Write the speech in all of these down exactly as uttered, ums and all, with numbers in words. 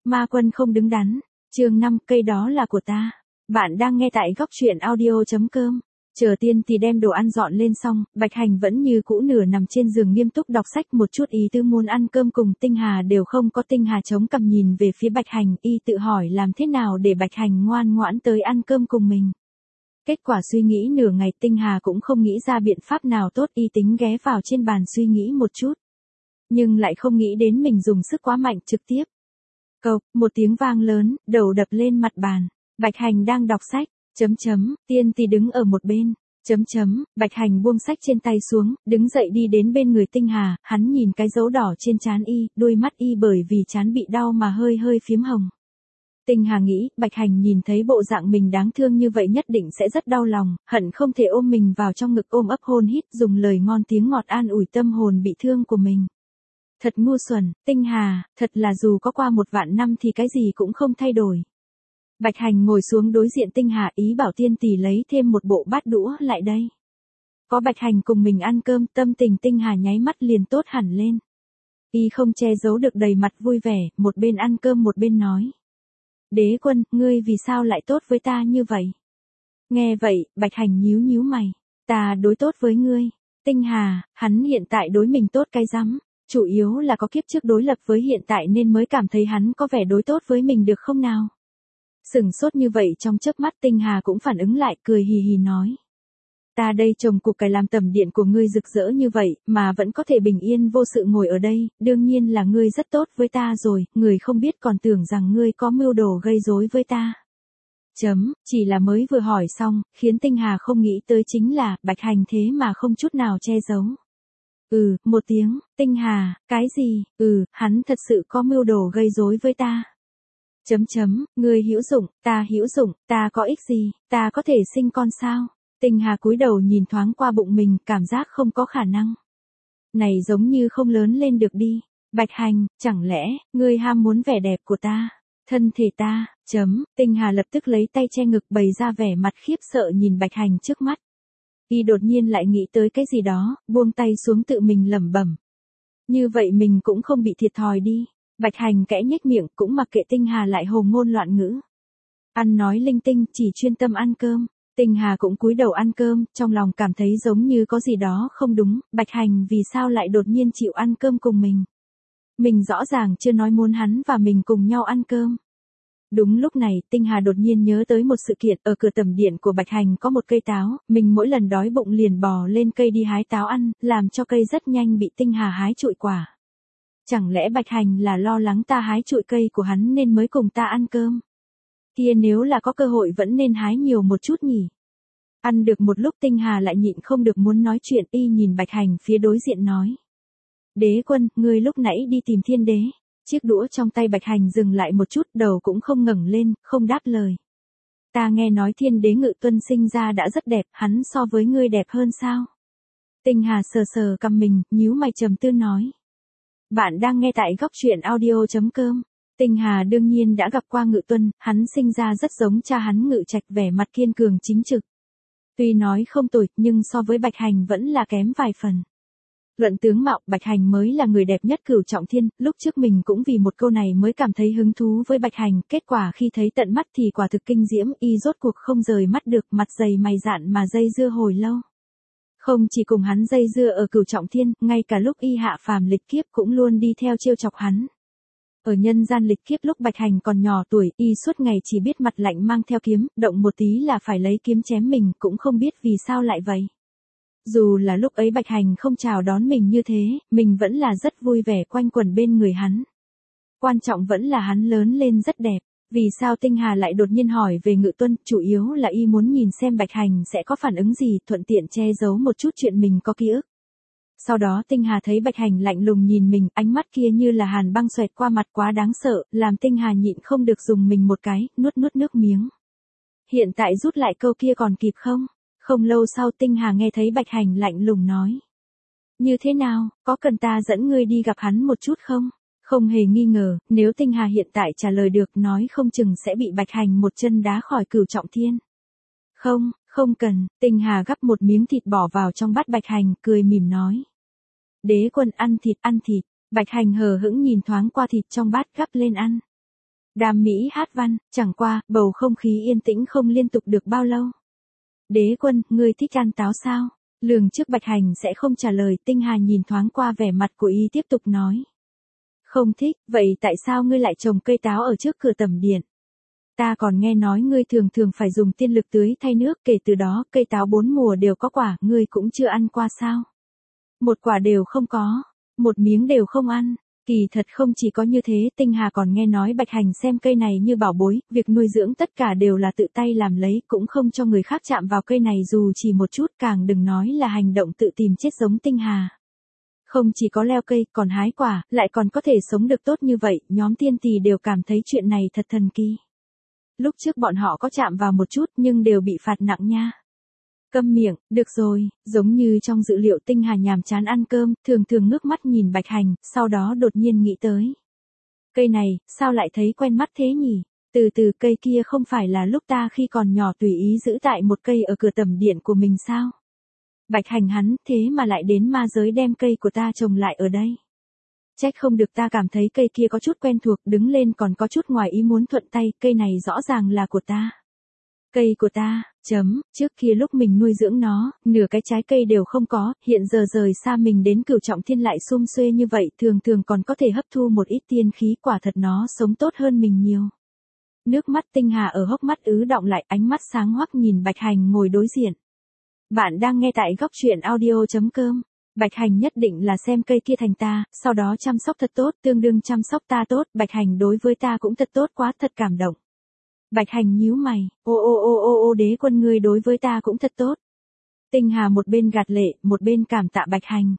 Ma quân không đứng đắn. Chương năm, cây đó là của ta. Bạn đang nghe tại góc truyện audio chấm com. Chờ Tiên thì đem đồ ăn dọn lên xong, Bạch Hành vẫn như cũ nửa nằm trên giường nghiêm túc đọc sách, một chút ý tứ muốn ăn cơm cùng Tinh Hà đều không có. Tinh Hà chống cằm nhìn về phía Bạch Hành, y tự hỏi làm thế nào để Bạch Hành ngoan ngoãn tới ăn cơm cùng mình. Kết quả suy nghĩ nửa ngày, Tinh Hà cũng không nghĩ ra biện pháp nào tốt, y tính ghé vào trên bàn suy nghĩ một chút. Nhưng lại không nghĩ đến mình dùng sức quá mạnh, trực tiếp. Cộc, một tiếng vang lớn, đầu đập lên mặt bàn. Bạch Hành đang đọc sách, chấm chấm, Tiên thì đứng ở một bên, chấm chấm, Bạch Hành buông sách trên tay xuống, đứng dậy đi đến bên người Tinh Hà, hắn nhìn cái dấu đỏ trên trán y, đôi mắt y bởi vì trán bị đau mà hơi hơi phiếm hồng. Tinh Hà nghĩ, Bạch Hành nhìn thấy bộ dạng mình đáng thương như vậy nhất định sẽ rất đau lòng, hận không thể ôm mình vào trong ngực ôm ấp hôn hít, dùng lời ngon tiếng ngọt an ủi tâm hồn bị thương của mình. Thật ngu xuẩn, Tinh Hà, thật là dù có qua một vạn năm thì cái gì cũng không thay đổi. Bạch Hành ngồi xuống đối diện Tinh Hà, ý bảo Tiên tỷ lấy thêm một bộ bát đũa lại đây. Có Bạch Hành cùng mình ăn cơm, tâm tình Tinh Hà nháy mắt liền tốt hẳn lên. Y không che giấu được đầy mặt vui vẻ, một bên ăn cơm một bên nói. Đế quân, ngươi vì sao lại tốt với ta như vậy? Nghe vậy, Bạch Hành nhíu nhíu mày. Ta đối tốt với ngươi. Tinh Hà, hắn hiện tại đối mình tốt cái rắm. Chủ yếu là có kiếp trước đối lập với hiện tại nên mới cảm thấy hắn có vẻ đối tốt với mình được không nào? Sừng sốt như vậy trong chớp mắt, Tinh Hà cũng phản ứng lại, cười hì hì nói. Ta đây trồng cục cải làm tầm điện của ngươi rực rỡ như vậy, mà vẫn có thể bình yên vô sự ngồi ở đây, đương nhiên là ngươi rất tốt với ta rồi, người không biết còn tưởng rằng ngươi có mưu đồ gây rối với ta. Chấm, chỉ là mới vừa hỏi xong, khiến Tinh Hà không nghĩ tới chính là, Bạch Hành thế mà không chút nào che giấu. Ừ, một tiếng, Tinh Hà, cái gì, ừ, hắn thật sự có mưu đồ gây rối với ta. Chấm chấm, ngươi hữu dụng, ta hữu dụng, ta có ích gì, ta có thể sinh con sao? Tinh Hà cúi đầu nhìn thoáng qua bụng mình, cảm giác không có khả năng. Này giống như không lớn lên được đi. Bạch Hành, chẳng lẽ, ngươi ham muốn vẻ đẹp của ta, thân thể ta, chấm, Tinh Hà lập tức lấy tay che ngực bày ra vẻ mặt khiếp sợ nhìn Bạch Hành trước mắt. Y đột nhiên lại nghĩ tới cái gì đó, buông tay xuống tự mình lẩm bẩm. Như vậy mình cũng không bị thiệt thòi đi. Bạch Hành kẽ nhếch miệng, cũng mặc kệ Tinh Hà lại hồ ngôn loạn ngữ. Ăn nói linh tinh, chỉ chuyên tâm ăn cơm. Tinh Hà cũng cúi đầu ăn cơm, trong lòng cảm thấy giống như có gì đó không đúng, Bạch Hành vì sao lại đột nhiên chịu ăn cơm cùng mình. Mình rõ ràng chưa nói muốn hắn và mình cùng nhau ăn cơm. Đúng lúc này, Tinh Hà đột nhiên nhớ tới một sự kiện, ở cửa tầm điện của Bạch Hành có một cây táo, mình mỗi lần đói bụng liền bò lên cây đi hái táo ăn, làm cho cây rất nhanh bị Tinh Hà hái trụi quả. Chẳng lẽ Bạch Hành là lo lắng ta hái trụi cây của hắn nên mới cùng ta ăn cơm? Kia nếu là có cơ hội vẫn nên hái nhiều một chút nhỉ? Ăn được một lúc Tinh Hà lại nhịn không được muốn nói chuyện, y nhìn Bạch Hành phía đối diện nói. Đế quân, ngươi lúc nãy đi tìm thiên đế. Chiếc đũa trong tay Bạch Hành dừng lại một chút, đầu cũng không ngẩng lên, không đáp lời. Ta nghe nói thiên đế Ngự Tuân sinh ra đã rất đẹp, hắn so với ngươi đẹp hơn sao? Tinh Hà sờ sờ cằm mình, nhíu mày trầm tư nói. Bạn đang nghe tại góc truyện audio chấm com. Tinh Hà đương nhiên đã gặp qua Ngự Tuân, hắn sinh ra rất giống cha hắn Ngự Trạch, vẻ mặt kiên cường chính trực. Tuy nói không tồi, nhưng so với Bạch Hành vẫn là kém vài phần. Luận tướng mạo, Bạch Hành mới là người đẹp nhất Cửu Trọng Thiên, lúc trước mình cũng vì một câu này mới cảm thấy hứng thú với Bạch Hành, kết quả khi thấy tận mắt thì quả thực kinh diễm, y rốt cuộc không rời mắt được, mặt dày mày dạn mà dây dưa hồi lâu. Không chỉ cùng hắn dây dưa ở Cửu Trọng Thiên, ngay cả lúc y hạ phàm lịch kiếp cũng luôn đi theo trêu chọc hắn. Ở nhân gian lịch kiếp lúc Bạch Hành còn nhỏ tuổi, y suốt ngày chỉ biết mặt lạnh mang theo kiếm, động một tí là phải lấy kiếm chém mình, cũng không biết vì sao lại vậy. Dù là lúc ấy Bạch Hành không chào đón mình như thế, mình vẫn là rất vui vẻ quanh quẩn bên người hắn. Quan trọng vẫn là hắn lớn lên rất đẹp. Vì sao Tinh Hà lại đột nhiên hỏi về Ngự Tuân, chủ yếu là y muốn nhìn xem Bạch Hành sẽ có phản ứng gì, thuận tiện che giấu một chút chuyện mình có ký ức. Sau đó Tinh Hà thấy Bạch Hành lạnh lùng nhìn mình, ánh mắt kia như là hàn băng xoẹt qua mặt quá đáng sợ, làm Tinh Hà nhịn không được dùng mình một cái, nuốt nuốt nước miếng. Hiện tại rút lại câu kia còn kịp không? Không lâu sau Tinh Hà nghe thấy Bạch Hành lạnh lùng nói. Như thế nào, có cần ta dẫn ngươi đi gặp hắn một chút không? Không hề nghi ngờ, nếu Tinh Hà hiện tại trả lời được nói không chừng sẽ bị Bạch Hành một chân đá khỏi Cửu Trọng Thiên. Không, không cần, Tinh Hà gắp một miếng thịt bỏ vào trong bát Bạch Hành, cười mỉm nói. Đế quân ăn thịt, ăn thịt, Bạch Hành hờ hững nhìn thoáng qua thịt trong bát gắp lên ăn. Đam mỹ hát văn, chẳng qua, bầu không khí yên tĩnh không liên tục được bao lâu. Đế Quân, ngươi thích ăn táo sao? Lường trước Bạch Hành sẽ không trả lời, Tinh Hà nhìn thoáng qua vẻ mặt của y tiếp tục nói. Không thích, vậy tại sao ngươi lại trồng cây táo ở trước cửa tẩm điện? Ta còn nghe nói ngươi thường thường phải dùng tiên lực tưới thay nước, kể từ đó cây táo bốn mùa đều có quả, ngươi cũng chưa ăn qua sao? Một quả đều không có, một miếng đều không ăn. Kỳ thật không chỉ có như thế, Tinh Hà còn nghe nói Bạch Hành xem cây này như bảo bối, việc nuôi dưỡng tất cả đều là tự tay làm lấy, cũng không cho người khác chạm vào cây này dù chỉ một chút, càng đừng nói là hành động tự tìm chết giống Tinh Hà. Không chỉ có leo cây, còn hái quả, lại còn có thể sống được tốt như vậy, nhóm tiên tỳ đều cảm thấy chuyện này thật thần kỳ. Lúc trước bọn họ có chạm vào một chút nhưng đều bị phạt nặng nha. Câm miệng, được rồi, giống như trong dự liệu Tinh Hà nhàm chán ăn cơm, thường thường ngước mắt nhìn Bạch Hành, sau đó đột nhiên nghĩ tới. Cây này, sao lại thấy quen mắt thế nhỉ? Từ từ cây kia không phải là lúc ta khi còn nhỏ tùy ý giữ tại một cây ở cửa tẩm điện của mình sao? Bạch Hành hắn, thế mà lại đến ma giới đem cây của ta trồng lại ở đây. Trách không được ta cảm thấy cây kia có chút quen thuộc, đứng lên còn có chút ngoài ý muốn thuận tay, cây này rõ ràng là của ta. Cây của ta, chấm, trước kia lúc mình nuôi dưỡng nó, nửa cái trái cây đều không có, hiện giờ rời xa mình đến Cửu Trọng Thiên lại sum xuê như vậy, thường thường còn có thể hấp thu một ít tiên khí, quả thật nó sống tốt hơn mình nhiều. Nước mắt Tinh Hà ở hốc mắt ứ đọng lại, ánh mắt sáng hoắc nhìn Bạch Hành ngồi đối diện. Bạn đang nghe tại góc truyện audio chấm com. Bạch Hành nhất định là xem cây kia thành ta, sau đó chăm sóc thật tốt, tương đương chăm sóc ta tốt, Bạch Hành đối với ta cũng thật tốt quá, thật cảm động. Bạch Hành nhíu mày, ô ô ô ô ô Đế Quân ngươi đối với ta cũng thật tốt. Tinh Hà một bên gạt lệ, một bên cảm tạ Bạch Hành.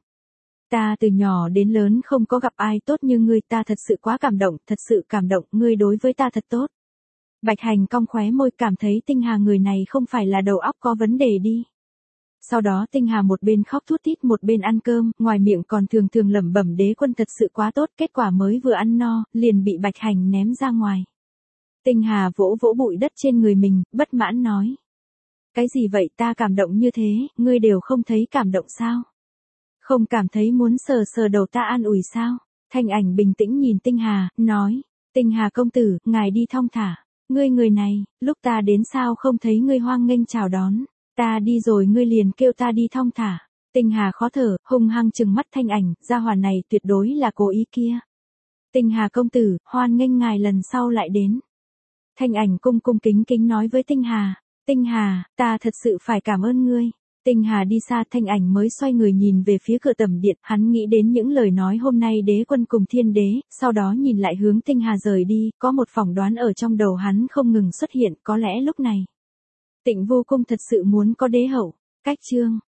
Ta từ nhỏ đến lớn không có gặp ai tốt như ngươi, ta thật sự quá cảm động, thật sự cảm động, ngươi đối với ta thật tốt. Bạch Hành cong khóe môi, cảm thấy Tinh Hà người này không phải là đầu óc có vấn đề đi. Sau đó Tinh Hà một bên khóc thút thít một bên ăn cơm, ngoài miệng còn thường thường lẩm bẩm Đế Quân thật sự quá tốt, kết quả mới vừa ăn no, liền bị Bạch Hành ném ra ngoài. Tinh Hà vỗ vỗ bụi đất trên người mình, bất mãn nói. Cái gì vậy, ta cảm động như thế, ngươi đều không thấy cảm động sao? Không cảm thấy muốn sờ sờ đầu ta an ủi sao? Thanh Ảnh bình tĩnh nhìn Tinh Hà, nói. Tinh Hà công tử, ngài đi thong thả. Ngươi người này, lúc ta đến sao không thấy ngươi hoang nghênh chào đón. Ta đi rồi ngươi liền kêu ta đi thong thả. Tinh Hà khó thở, hung hăng trừng mắt Thanh Ảnh, gia hỏa này tuyệt đối là cố ý kia. Tinh Hà công tử, hoan nghênh ngài lần sau lại đến. Thanh Ảnh cung cung kính kính nói với Tinh Hà. Tinh Hà, ta thật sự phải cảm ơn ngươi. Tinh Hà đi xa, Thanh Ảnh mới xoay người nhìn về phía cửa tẩm điện, hắn nghĩ đến những lời nói hôm nay Đế Quân cùng Thiên Đế, sau đó nhìn lại hướng Tinh Hà rời đi, có một phỏng đoán ở trong đầu hắn không ngừng xuất hiện, có lẽ lúc này Tịnh Vô Cung thật sự muốn có đế hậu. Cách chương